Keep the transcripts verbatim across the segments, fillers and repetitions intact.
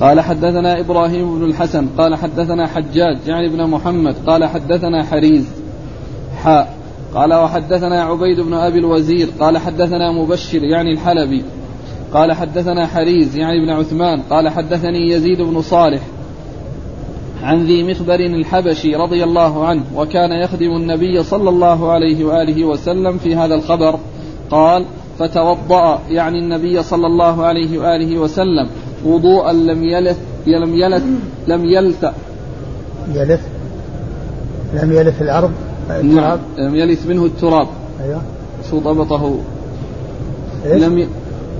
قال حدثنا إبراهيم بن الحسن قال حدثنا حجاج يعني ابن محمد قال حدثنا حريز حاء قال وحدثنا عبيد بن أبي الوزير قال حدثنا مبشر يعني الحلبي قال حدثنا حريز يعني ابن عثمان قال حدثني يزيد بن صالح عن ذي مخبر الحبشي رضي الله عنه وكان يخدم النبي صلى الله عليه وآله وسلم في هذا الخبر قال فتوضأ يعني النبي صلى الله عليه وآله وسلم وضوءا لم يلث لم يلث لم يلث يلث لم يلث الأرض التراب لم يلث منه التراب. أيوة. شو ضبطه؟ إيش؟ لم ي...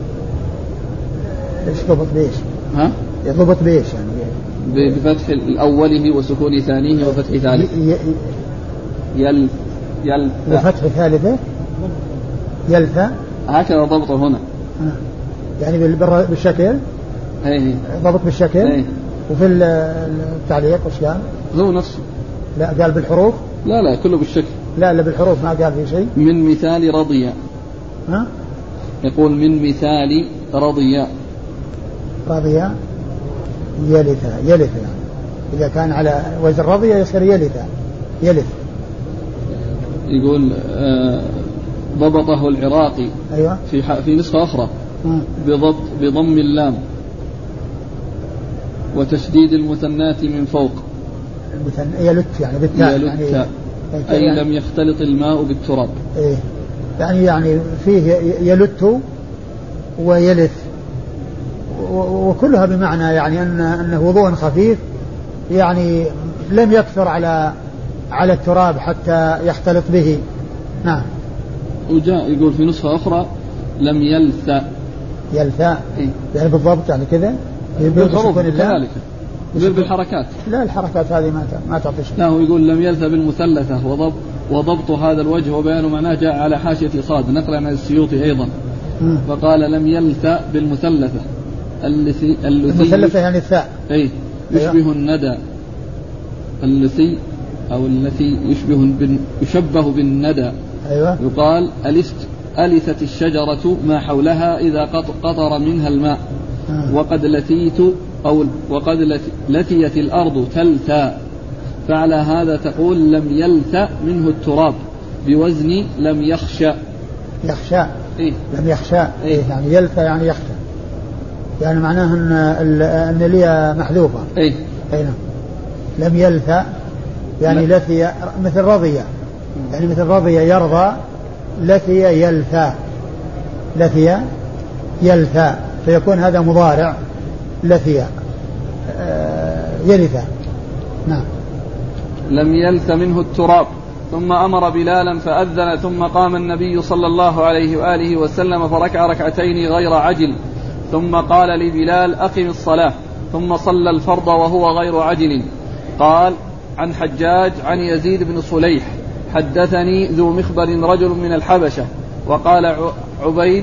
إيش ضبط بإيش؟ ها؟ يضبط بإيش يعني؟ بفتح الأوله وسكون ثانيه وفتح ثالث. ي... ي... يل يل وفتح ثالثه يلث هكذا ضبطه هنا. يعني بالشكل. ايه ضبط بالشكل. ايه. وفي التعليق وش قال؟ هو نفسه. لا قال بالحروف. لا لا كله بالشكل. لا لا بالحروف ما قال في شيء. من مثال رضي. ها؟ يقول من مثال رضي. رضي يلث يلث يعني. إذا كان على وزن رضي يصير يلث يلث. يقول آه ضبطه العراقي. أيوة. في في نسخة أخرى بضبط بضم اللام وتشديد المثنات من فوق. المثنى يلت يعني بالتاء يعني أي يعني لم يختلط الماء بالتراب. إيه يعني يعني فيه يلت ويلث وكلها بمعنى يعني أن أنه وضوء خفيف يعني لم يكثر على على التراب حتى يختلط به. نعم. وجاء يقول في نسخة أخرى لم يلث. يلث إيه؟ يعني بالضبط يعني كذا بالحروف كذلك بالحركات. لا الحركات هذه ما ما تعطي شيء. لا هو يقول لم يلث بالمثلثة وضبط وضبط هذا الوجه وبيان معناه جاء على حاشية صاد نقلا عن السيوطي أيضا. م. فقال لم يلث بالمثلثة التي المثلثة يعني الثاء. أي يشبه أيوة. الندى التي أو التي يشبه بن يشبه بالندى. أيوة. يقال ألست ألثت الشجرة ما حولها إذا قطر منها الماء. م. وقد لتيت أو وقد لتيت الأرض تلثى فعلى هذا تقول لم يلث منه التراب بوزن لم يخشى. يخشى. إيه؟ لم يخشى. إيه؟ يعني يلث يعني يخشى يعني معناه أن أن لي محذوفة. إيه؟ أي نعم. لم يلث يعني لا. لثي مثل رضي يعني مثل رضي يرضى لثي يلثى لثي يلثى فيكون هذا مضارع لثي آه يلث. نعم. لم يلث منه التراب. ثم أمر بلالا فأذن ثم قام النبي صلى الله عليه وآله وسلم فركع ركعتين غير عجل ثم قال لبلال أقم الصلاة ثم صلى الفرض وهو غير عجل. قال عن حجاج عن يزيد بن صليح حدثني ذو مخبر رجل من الحبشة وقال عبيد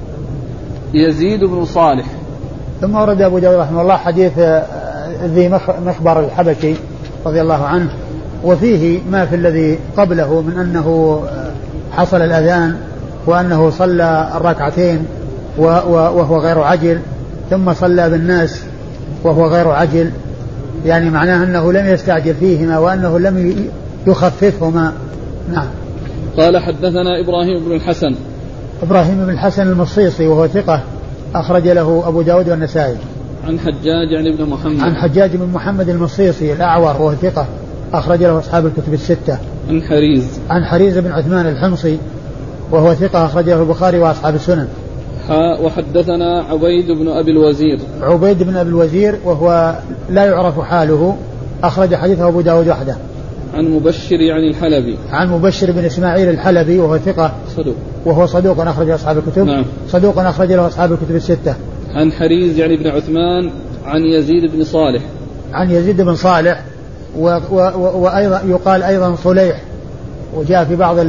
يزيد بن صالح. ثم ورد أبو داود رحمه الله حديث ذي مخبر الحبشي رضي الله عنه وفيه ما في الذي قبله من أنه حصل الأذان وأنه صلى الركعتين وهو غير عجل ثم صلى بالناس وهو غير عجل يعني معناه أنه لم يستعجل فيهما وأنه لم يخففهما. نعم. قال حدثنا إبراهيم بن الحسن. إبراهيم بن الحسن المصيصي وهو ثقة أخرج له أبو داود والنسائي. عن حجاج يعني ابن محمد. عن حجاج بن محمد المصيصي الأعور وهو ثقة أخرج له أصحاب الكتب الستة. عن حريز. عن حريز بن عثمان الحمصي وهو ثقة أخرج له البخاري وأصحاب السنن. وحدثنا عبيد بن أبي الوزير. عبيد بن أبي الوزير وهو لا يعرف حاله أخرج حديثه أبو داود وحده. عن مبشر يعني الحلبي. عن مبشر بن إسماعيل الحلبي وهو ثقة صدوق وهو صدوق أخرج أصحاب الكتب. نعم. صدوق أخرج له أصحاب الكتب الستة. عن حريز يعني بن عثمان عن يزيد بن صالح. عن يزيد بن صالح و و وأيضا يقال أيضا صليح وجاء في بعض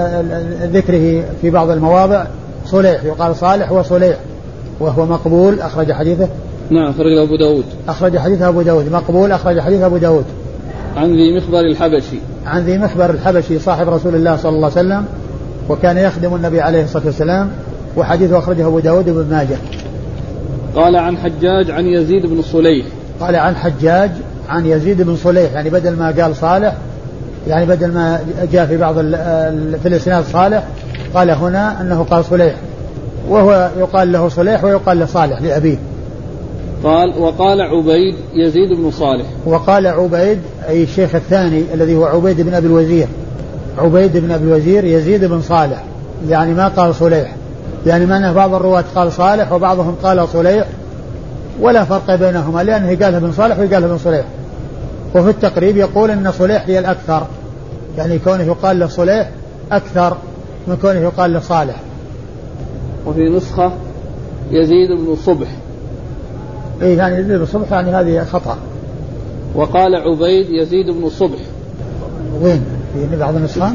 ذكره في بعض المواضع صليح يقال صالح وصليح وهو مقبول أخرج حديثه. نعم أخرج أبو داود. أخرج حديثه أبو داود مقبول أخرج حديث أبو داود. عن ذي مخبر الحبشي. عن ذي مخبر الحبشي صاحب رسول الله صلى الله عليه وسلم وكان يخدم النبي عليه الصلاة والسلام وحديثه أخرجه أبو داود وابن ماجه. قال عن حجاج عن يزيد بن صليح. قال عن حجاج عن يزيد بن صليح، يعني بدل ما قال صالح، يعني بدل ما جاء في بعض في الإسناد صالح، قال هنا أنه قال صليح، وهو يقال له صليح ويقال له صالح لأبيه. قال وقال عبيد يزيد بن صالح. وقال عبيد أي الشيخ الثاني الذي هو عبيد بن أبي الوزير، عبيد بن أبي الوزير يزيد بن صالح، يعني ما قال صليح، يعني معناه بعض الرواة قال صالح وبعضهم قال صليح، ولا فرق بينهما، لأنه قالها بن صالح وقالها بن صليح. وفي التقريب يقول أن صليح هي الأكثر، يعني كونه يقال له صليح أكثر من كونه يقال له صالح. وفي نسخة يزيد بن صبح. إيه يعني يزيد بن صبح، يعني هذه خطأ. وقال عبيد يزيد بن صبح. وين؟ في بعض النسخة،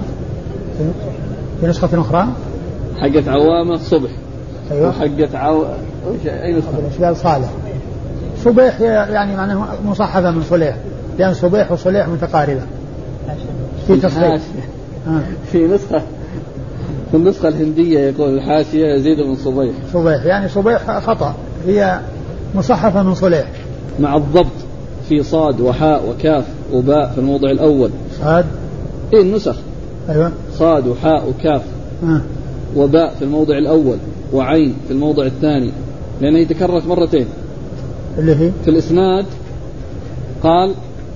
في نسخة أخرى حقت عوامة صبح. أيوة. وحقت عو... أي نسخة؟ قال صالح. صبيح يعني معناه مصحفة من صليح، لأن صبيح وصليح متقاربة في تصحيح. في نسخة في النسخة الهندية يقول الحاشية يزيد بن صبيح. صبيح يعني صبيح خطأ، هي مصحفة من صليح مع الضبط في صاد وحاء وكاف وباء في الموضع الأول. صاد إيه النسخ. أيوة. صاد وحاء وكاف آه. وباء في الموضع الأول وعين في الموضع الثاني، لأنه يتكرر مرتين. اللي هي في الإسناد قال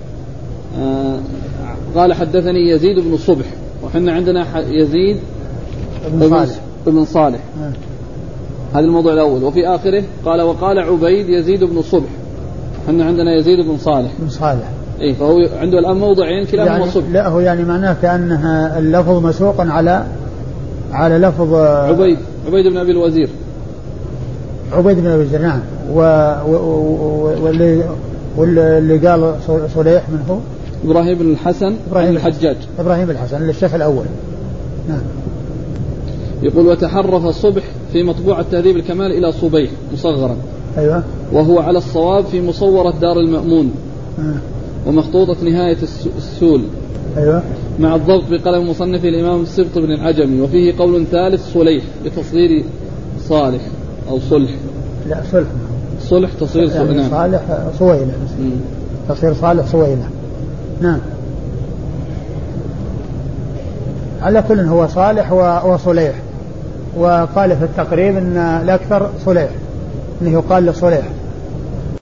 آه قال حدثني يزيد بن الصبح، وحنا عندنا يزيد بن صالح, بن صالح. آه. هذا الموضوع الأول. وفي آخره قال وقال عبيد يزيد بن الصبح، حنا عندنا يزيد بن صالح. بن صالح إيه، فهو عنده الآن موضعين كلاهما يعني صبح. لا هو يعني معناه كأنها اللفظ مسوق على على لفظ عبيد عبيد بن أبي الوزير. عبيد بن أبي الوزير نعم. و... و... واللي واللي قال صليح من هو إبراهيم بن الحسن إبراهيم الحجاج. إبراهيم بن الحسن الشيخ الأول. نعم. يقول وتحرف الصبح في مطبوعة تهذيب الكمال إلى صبيح مصغرا. أيوة. وهو على الصواب في مصورة دار المأمون. آه. ومخطوطة نهاية السول. أيوة. مع الضبط بقلم مصنف الإمام السبط بن العجمي. وفيه قول ثالث صليح بتصغير صالح أو صلح. لا صلح. صلح تصغير يعني نعم. صالح صويلة، تصغير صالح صويلة. نعم. على كل هو صالح وصليح. وقال في التقريب أن الأكثر صليح، أنه يقال لصليح.